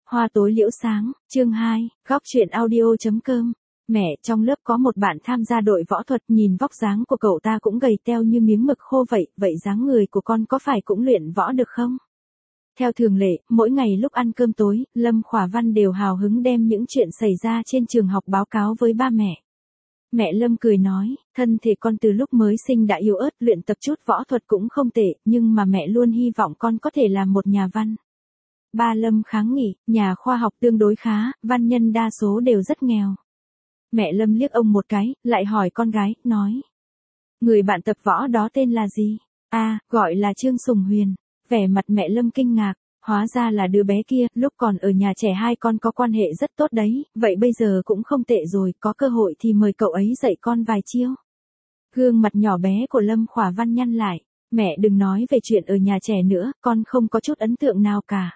Hoa tối liễu sáng, chương 2, góc truyện audio.com. Mẹ, trong lớp có một bạn tham gia đội võ thuật, nhìn vóc dáng của cậu ta cũng gầy teo như miếng mực khô vậy, vậy dáng người của con có phải cũng luyện võ được không? Theo thường lệ, mỗi ngày lúc ăn cơm tối, Lâm Khỏa Văn đều hào hứng đem những chuyện xảy ra trên trường học báo cáo với ba mẹ. Mẹ Lâm cười nói, thân thể con từ lúc mới sinh đã yếu ớt, luyện tập chút võ thuật cũng không tệ, nhưng mà mẹ luôn hy vọng con có thể làm một nhà văn. Ba Lâm kháng nghị, nhà khoa học tương đối khá, văn nhân đa số đều rất nghèo. Mẹ Lâm liếc ông một cái, lại hỏi con gái, nói. Người bạn tập võ đó tên là gì? Gọi là Trương Sùng Huyền. Vẻ mặt mẹ Lâm kinh ngạc, hóa ra là đứa bé kia, lúc còn ở nhà trẻ hai con có quan hệ rất tốt đấy, vậy bây giờ cũng không tệ rồi, có cơ hội thì mời cậu ấy dạy con vài chiêu. Gương mặt nhỏ bé của Lâm Khỏa Văn nhăn lại, mẹ đừng nói về chuyện ở nhà trẻ nữa, con không có chút ấn tượng nào cả.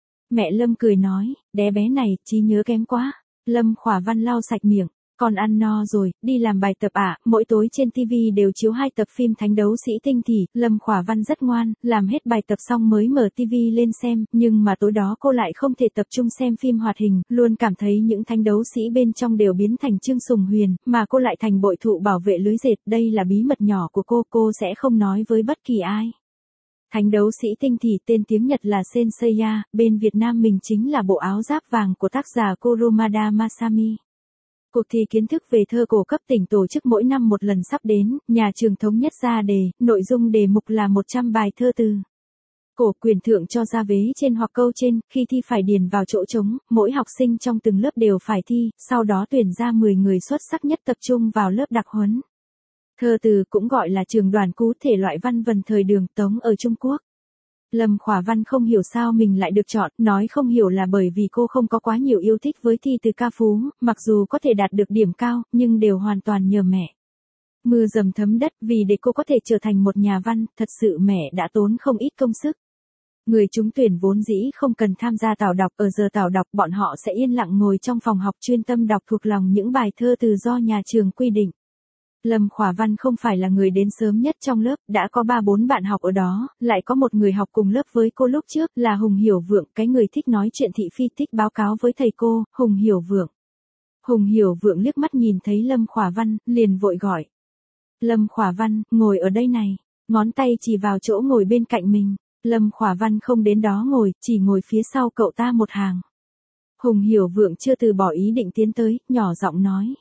Mẹ Lâm cười nói, đứa bé này, trí nhớ kém quá. Lâm Khỏa Văn lau sạch miệng, con ăn no rồi, đi làm bài tập à? Mỗi tối trên TV đều chiếu 2 tập phim Thánh đấu sĩ Tinh Thì, Lâm Khỏa Văn rất ngoan, làm hết bài tập xong mới mở TV lên xem, nhưng mà tối đó cô lại không thể tập trung xem phim hoạt hình, luôn cảm thấy những thánh đấu sĩ bên trong đều biến thành Trương Sùng Huyền, mà cô lại thành bội thụ bảo vệ lưới dệt, đây là bí mật nhỏ của cô sẽ không nói với bất kỳ ai. Thánh đấu sĩ Tinh Thì tên tiếng Nhật là Senseiya, bên Việt Nam mình chính là bộ áo giáp vàng của tác giả Kurumada Masami. Cuộc thi kiến thức về thơ cổ cấp tỉnh tổ chức mỗi năm một lần sắp đến, nhà trường thống nhất ra đề, nội dung đề mục là 100 bài thơ từ cổ, quyền thượng cho ra vế trên hoặc câu trên, khi thi phải điền vào chỗ trống, mỗi học sinh trong từng lớp đều phải thi, sau đó tuyển ra 10 người xuất sắc nhất tập trung vào lớp đặc huấn. Thơ từ cũng gọi là trường đoàn cú, thể loại văn vần thời Đường Tống ở Trung Quốc. Lâm Khỏa Văn không hiểu sao mình lại được chọn, nói không hiểu là bởi vì cô không có quá nhiều yêu thích với thi từ ca phú, mặc dù có thể đạt được điểm cao, nhưng đều hoàn toàn nhờ mẹ. Mưa dầm thấm đất, vì để cô có thể trở thành một nhà văn, thật sự mẹ đã tốn không ít công sức. Người trúng tuyển vốn dĩ không cần tham gia tảo đọc, ở giờ tảo đọc bọn họ sẽ yên lặng ngồi trong phòng học chuyên tâm đọc thuộc lòng những bài thơ từ do nhà trường quy định. Lâm Khỏa Văn không phải là người đến sớm nhất trong lớp, đã có 3-4 bạn học ở đó, lại có một người học cùng lớp với cô lúc trước, là Hùng Hiểu Vượng, cái người thích nói chuyện thị phi, thích báo cáo với thầy cô, Hùng Hiểu Vượng. Hùng Hiểu Vượng liếc mắt nhìn thấy Lâm Khỏa Văn, liền vội gọi. Lâm Khỏa Văn, ngồi ở đây này, ngón tay chỉ vào chỗ ngồi bên cạnh mình. Lâm Khỏa Văn không đến đó ngồi, chỉ ngồi phía sau cậu ta một hàng. Hùng Hiểu Vượng chưa từ bỏ ý định tiến tới, nhỏ giọng nói.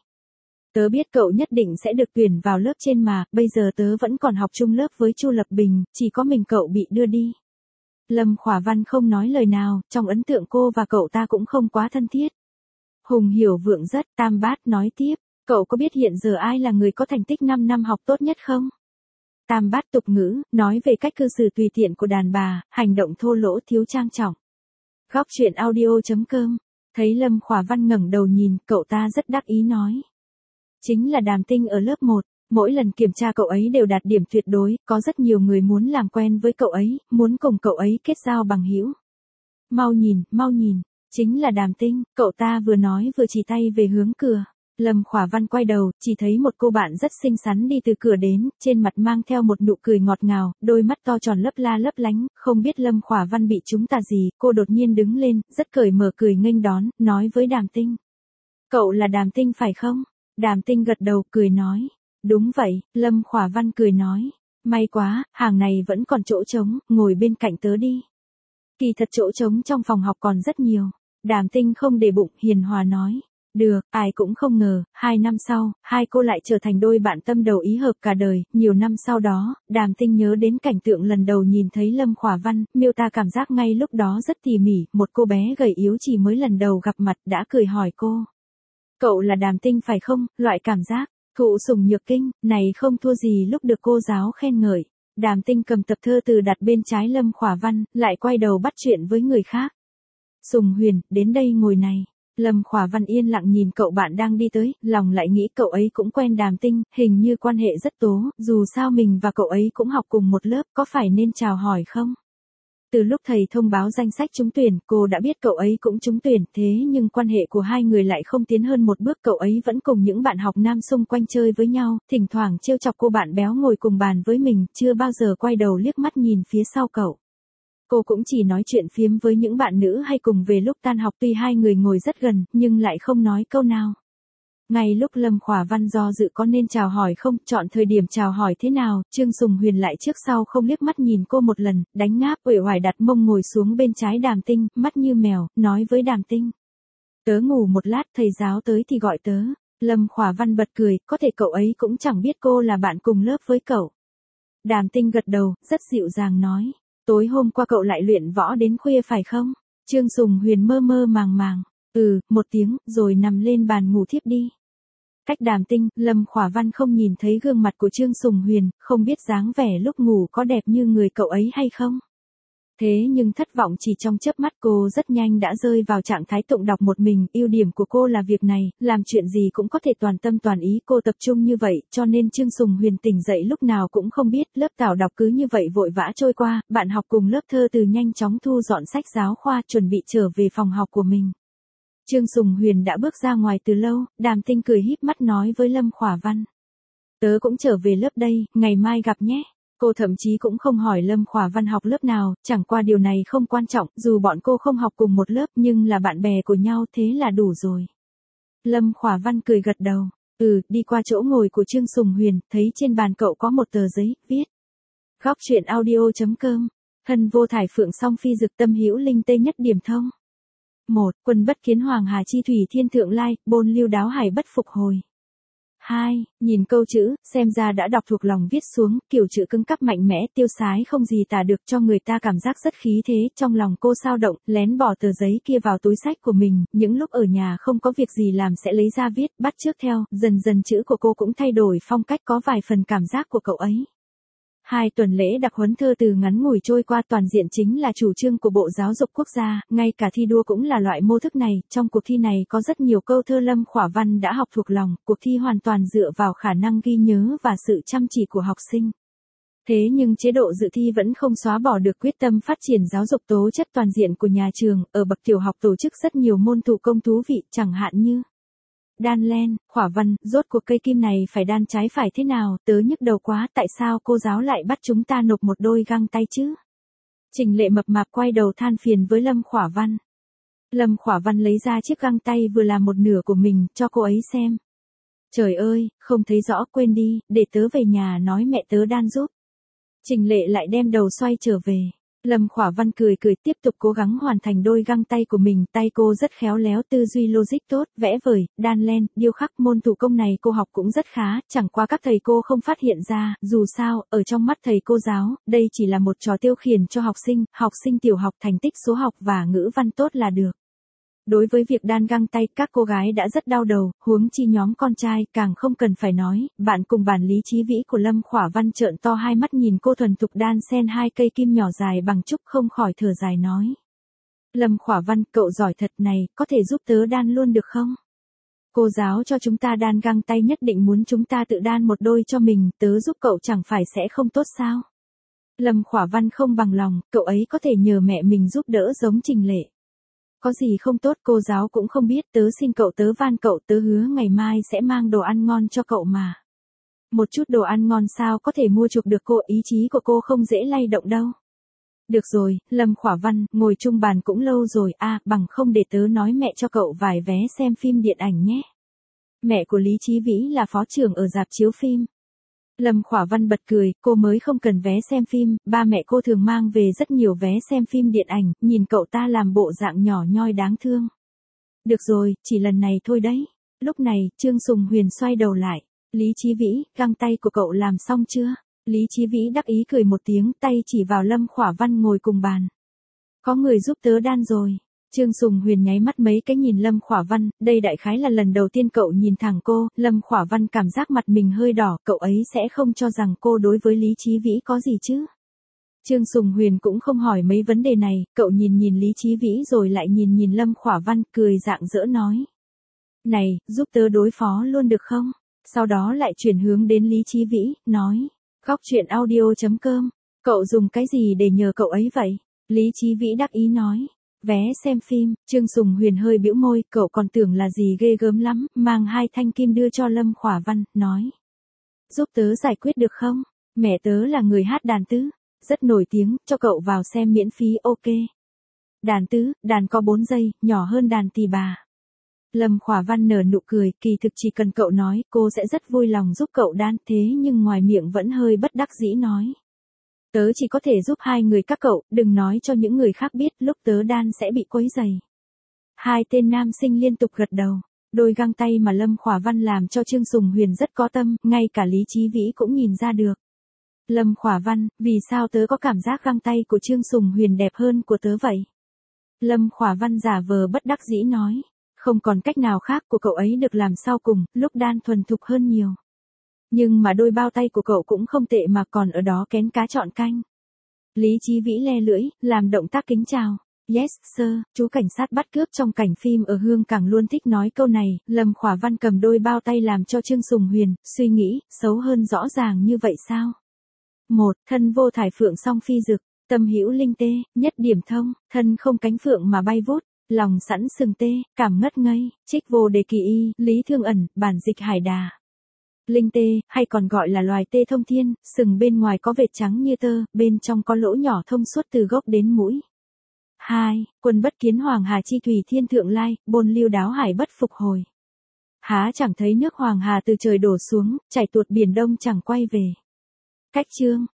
Tớ biết cậu nhất định sẽ được tuyển vào lớp trên mà, bây giờ tớ vẫn còn học chung lớp với Chu Lập Bình, chỉ có mình cậu bị đưa đi. Lâm Khỏa Văn không nói lời nào, trong ấn tượng cô và cậu ta cũng không quá thân thiết. Hùng Hiểu Vượng rất tam bát nói tiếp, cậu có biết hiện giờ ai là người có thành tích 5 năm học tốt nhất không? Tam bát tục ngữ, nói về cách cư xử tùy tiện của đàn bà, hành động thô lỗ thiếu trang trọng. Góc truyện audio.com, thấy Lâm Khỏa Văn ngẩng đầu nhìn, cậu ta rất đắc ý nói. Chính là Đàm Tinh ở lớp 1, mỗi lần kiểm tra cậu ấy đều đạt điểm tuyệt đối, có rất nhiều người muốn làm quen với cậu ấy, muốn cùng cậu ấy kết giao bằng hữu. Mau nhìn, chính là Đàm Tinh, cậu ta vừa nói vừa chỉ tay về hướng cửa. Lâm Khỏa Văn quay đầu, chỉ thấy một cô bạn rất xinh xắn đi từ cửa đến, trên mặt mang theo một nụ cười ngọt ngào, đôi mắt to tròn lấp la lấp lánh, không biết Lâm Khỏa Văn bị trúng tà gì, cô đột nhiên đứng lên, rất cởi mở cười nghênh đón, nói với Đàm Tinh. Cậu là Đàm Tinh phải không? Đàm Tinh gật đầu, cười nói. Đúng vậy, Lâm Khỏa Văn cười nói. May quá, hàng này vẫn còn chỗ trống, ngồi bên cạnh tớ đi. Kỳ thật chỗ trống trong phòng học còn rất nhiều. Đàm Tinh không để bụng, hiền hòa nói. Được, ai cũng không ngờ, 2 năm sau, hai cô lại trở thành đôi bạn tâm đầu ý hợp cả đời. Nhiều năm sau đó, Đàm Tinh nhớ đến cảnh tượng lần đầu nhìn thấy Lâm Khỏa Văn, miêu tả cảm giác ngay lúc đó rất tỉ mỉ, một cô bé gầy yếu chỉ mới lần đầu gặp mặt đã cười hỏi cô. Cậu là Đàm Tinh phải không, loại cảm giác, thụ sủng nhược kinh, này không thua gì lúc được cô giáo khen ngợi. Đàm Tinh cầm tập thơ từ đặt bên trái Lâm Khỏa Văn, lại quay đầu bắt chuyện với người khác. Sùng Huyền, đến đây ngồi này. Lâm Khỏa Văn yên lặng nhìn cậu bạn đang đi tới, lòng lại nghĩ cậu ấy cũng quen Đàm Tinh, hình như quan hệ rất tố, dù sao mình và cậu ấy cũng học cùng một lớp, có phải nên chào hỏi không? Từ lúc thầy thông báo danh sách trúng tuyển, cô đã biết cậu ấy cũng trúng tuyển, thế nhưng quan hệ của hai người lại không tiến hơn một bước, cậu ấy vẫn cùng những bạn học nam xung quanh chơi với nhau, thỉnh thoảng trêu chọc cô bạn béo ngồi cùng bàn với mình, chưa bao giờ quay đầu liếc mắt nhìn phía sau cậu. Cô cũng chỉ nói chuyện phiếm với những bạn nữ hay cùng về lúc tan học, tuy hai người ngồi rất gần, nhưng lại không nói câu nào. Ngay lúc Lâm Khỏa Văn do dự có nên chào hỏi không, chọn thời điểm chào hỏi thế nào, Trương Sùng Huyền lại trước sau không liếc mắt nhìn cô một lần, đánh ngáp uể oải đặt mông ngồi xuống bên trái Đàm Tinh, mắt như mèo, nói với Đàm Tinh. Tớ ngủ một lát, thầy giáo tới thì gọi tớ. Lâm Khỏa Văn bật cười, có thể cậu ấy cũng chẳng biết cô là bạn cùng lớp với cậu. Đàm Tinh gật đầu, rất dịu dàng nói. Tối hôm qua cậu lại luyện võ đến khuya phải không? Trương Sùng Huyền mơ mơ màng màng. Một tiếng, rồi nằm lên bàn ngủ thiếp đi. Cách Đàm Tinh, Lâm Khỏa Văn không nhìn thấy gương mặt của Trương Sùng Huyền, không biết dáng vẻ lúc ngủ có đẹp như người cậu ấy hay không. Thế nhưng thất vọng chỉ trong chớp mắt, cô rất nhanh đã rơi vào trạng thái tụng đọc một mình. Ưu điểm của cô là việc này, làm chuyện gì cũng có thể toàn tâm toàn ý, cô tập trung như vậy, cho nên Trương Sùng Huyền tỉnh dậy lúc nào cũng không biết. Lớp tảo đọc cứ như vậy vội vã trôi qua, bạn học cùng lớp thơ từ nhanh chóng thu dọn sách giáo khoa chuẩn bị trở về phòng học của mình. Trương Sùng Huyền đã bước ra ngoài từ lâu, Đàm Tinh cười híp mắt nói với Lâm Khỏa Văn. Tớ cũng trở về lớp đây, ngày mai gặp nhé. Cô thậm chí cũng không hỏi Lâm Khỏa Văn học lớp nào, chẳng qua điều này không quan trọng, dù bọn cô không học cùng một lớp nhưng là bạn bè của nhau, thế là đủ rồi. Lâm Khỏa Văn cười gật đầu. Đi qua chỗ ngồi của Trương Sùng Huyền, thấy trên bàn cậu có một tờ giấy, viết. Góc truyện audio.com. Hân vô thải phượng song phi dực tâm hữu linh tê nhất điểm thông. 1. Quân bất kiến hoàng hà chi thủy thiên thượng lai, bôn lưu đáo hải bất phục hồi. 2. Nhìn câu chữ, xem ra đã đọc thuộc lòng viết xuống, kiểu chữ cứng cáp mạnh mẽ, tiêu sái không gì tả được, cho người ta cảm giác rất khí thế. Trong lòng cô sao động, lén bỏ tờ giấy kia vào túi sách của mình, những lúc ở nhà không có việc gì làm sẽ lấy ra viết, bắt chước theo, dần dần chữ của cô cũng thay đổi phong cách, có vài phần cảm giác của cậu ấy. 2 tuần lễ đặc huấn thơ từ ngắn ngủi trôi qua, toàn diện chính là chủ trương của Bộ Giáo dục Quốc gia, ngay cả thi đua cũng là loại mô thức này. Trong cuộc thi này có rất nhiều câu thơ Lâm Khỏa Văn đã học thuộc lòng, cuộc thi hoàn toàn dựa vào khả năng ghi nhớ và sự chăm chỉ của học sinh. Thế nhưng chế độ dự thi vẫn không xóa bỏ được quyết tâm phát triển giáo dục tố chất toàn diện của nhà trường. Ở bậc tiểu học tổ chức rất nhiều môn thủ công thú vị, chẳng hạn như đan len. Khỏa Văn, rốt cuộc cây kim này phải đan trái phải thế nào, tớ nhức đầu quá, tại sao cô giáo lại bắt chúng ta nộp một đôi găng tay chứ? Trình Lệ mập mạp quay đầu than phiền với Lâm Khỏa Văn. Lâm Khỏa Văn lấy ra chiếc găng tay vừa làm một nửa của mình, cho cô ấy xem. Trời ơi, không thấy rõ, quên đi, để tớ về nhà nói mẹ tớ đan giúp. Trình Lệ lại đem đầu xoay trở về. Lâm Khỏa Văn cười cười tiếp tục cố gắng hoàn thành đôi găng tay của mình, tay cô rất khéo léo, tư duy logic tốt, vẽ vời, đan len, điêu khắc, môn thủ công này cô học cũng rất khá, chẳng qua các thầy cô không phát hiện ra, dù sao, ở trong mắt thầy cô giáo, đây chỉ là một trò tiêu khiển cho học sinh tiểu học thành tích số học và ngữ văn tốt là được. Đối với việc đan găng tay, các cô gái đã rất đau đầu, huống chi nhóm con trai, càng không cần phải nói. Bạn cùng bàn Lý Chí Vĩ của Lâm Khỏa Văn trợn to hai mắt nhìn cô thuần thục đan xen hai cây kim nhỏ dài bằng trúc, không khỏi thở dài nói. Lâm Khỏa Văn, cậu giỏi thật này, có thể giúp tớ đan luôn được không? Cô giáo cho chúng ta đan găng tay nhất định muốn chúng ta tự đan một đôi cho mình, tớ giúp cậu chẳng phải sẽ không tốt sao? Lâm Khỏa Văn không bằng lòng, cậu ấy có thể nhờ mẹ mình giúp đỡ giống Trình Lệ. Có gì không tốt, cô giáo cũng không biết, tớ xin cậu, tớ van cậu, tớ hứa ngày mai sẽ mang đồ ăn ngon cho cậu mà. Một chút đồ ăn ngon sao có thể mua chuộc được cô, ý chí của cô không dễ lay động đâu. Được rồi, Lâm Khỏa Văn, ngồi chung bàn cũng lâu rồi, bằng không để tớ nói mẹ cho cậu vài vé xem phim điện ảnh nhé. Mẹ của Lý Chí Vĩ là phó trưởng ở rạp chiếu phim. Lâm Khỏa Văn bật cười, cô mới không cần vé xem phim, ba mẹ cô thường mang về rất nhiều vé xem phim điện ảnh, nhìn cậu ta làm bộ dạng nhỏ nhoi đáng thương. Được rồi, chỉ lần này thôi đấy. Lúc này, Trương Sùng Huyền xoay đầu lại. Lý Chí Vĩ, găng tay của cậu làm xong chưa? Lý Chí Vĩ đắc ý cười một tiếng, tay chỉ vào Lâm Khỏa Văn ngồi cùng bàn. Có người giúp tớ đan rồi. Trương Sùng Huyền nháy mắt mấy cái nhìn Lâm Khỏa Văn, đây đại khái là lần đầu tiên cậu nhìn thẳng cô. Lâm Khỏa Văn cảm giác mặt mình hơi đỏ, cậu ấy sẽ không cho rằng cô đối với Lý Chí Vĩ có gì chứ. Trương Sùng Huyền cũng không hỏi mấy vấn đề này, cậu nhìn Lý Chí Vĩ rồi lại nhìn Lâm Khỏa Văn, cười rạng rỡ nói. Này, giúp tớ đối phó luôn được không? Sau đó lại chuyển hướng đến Lý Chí Vĩ, nói. Góc truyện audio.com, cậu dùng cái gì để nhờ cậu ấy vậy? Lý Chí Vĩ đắc ý nói. Vé xem phim. Trương Sùng Huyền hơi bĩu môi, cậu còn tưởng là gì ghê gớm lắm, mang hai thanh kim đưa cho Lâm Khỏa Văn, nói. Giúp tớ giải quyết được không? Mẹ tớ là người hát đàn tứ. Rất nổi tiếng, cho cậu vào xem miễn phí ok. Đàn tứ, đàn có 4 giây, nhỏ hơn đàn tỳ bà. Lâm Khỏa Văn nở nụ cười, kỳ thực chỉ cần cậu nói, cô sẽ rất vui lòng giúp cậu đan, thế nhưng ngoài miệng vẫn hơi bất đắc dĩ nói. Tớ chỉ có thể giúp 2 người các cậu, đừng nói cho những người khác biết, lúc tớ đan sẽ bị quấy rầy. 2 tên nam sinh liên tục gật đầu. Đôi găng tay mà Lâm Khỏa Văn làm cho Trương Sùng Huyền rất có tâm, ngay cả Lý Chí Vĩ cũng nhìn ra được. Lâm Khỏa Văn, vì sao tớ có cảm giác găng tay của Trương Sùng Huyền đẹp hơn của tớ vậy? Lâm Khỏa Văn giả vờ bất đắc dĩ nói. Không còn cách nào khác, của cậu ấy được làm sau cùng, lúc đan thuần thục hơn nhiều. Nhưng mà đôi bao tay của cậu cũng không tệ mà còn ở đó kén cá chọn canh. Lý Chí Vĩ le lưỡi, làm động tác kính chào. Yes, sir, chú cảnh sát bắt cướp trong cảnh phim ở Hương Cảng luôn thích nói câu này. Lâm Khỏa Văn cầm đôi bao tay làm cho Trương Sùng Huyền, suy nghĩ, xấu hơn rõ ràng như vậy sao? 1. Thân vô thải phượng song phi dực, tâm hữu linh tê, nhất điểm thông, thân không cánh phượng mà bay vút, lòng sẵn sừng tê, cảm ngất ngây, trích vô đề kỳ y, lý thương ẩn, bản dịch hải đà. Linh tê, hay còn gọi là loài tê thông thiên, sừng bên ngoài có vệt trắng như tơ, bên trong có lỗ nhỏ thông suốt từ gốc đến mũi. 2. Quân bất kiến Hoàng Hà chi thủy thiên thượng lai, bôn lưu đáo hải bất phục hồi. Há chẳng thấy nước Hoàng Hà từ trời đổ xuống, chảy tuột biển đông chẳng quay về. Cách chương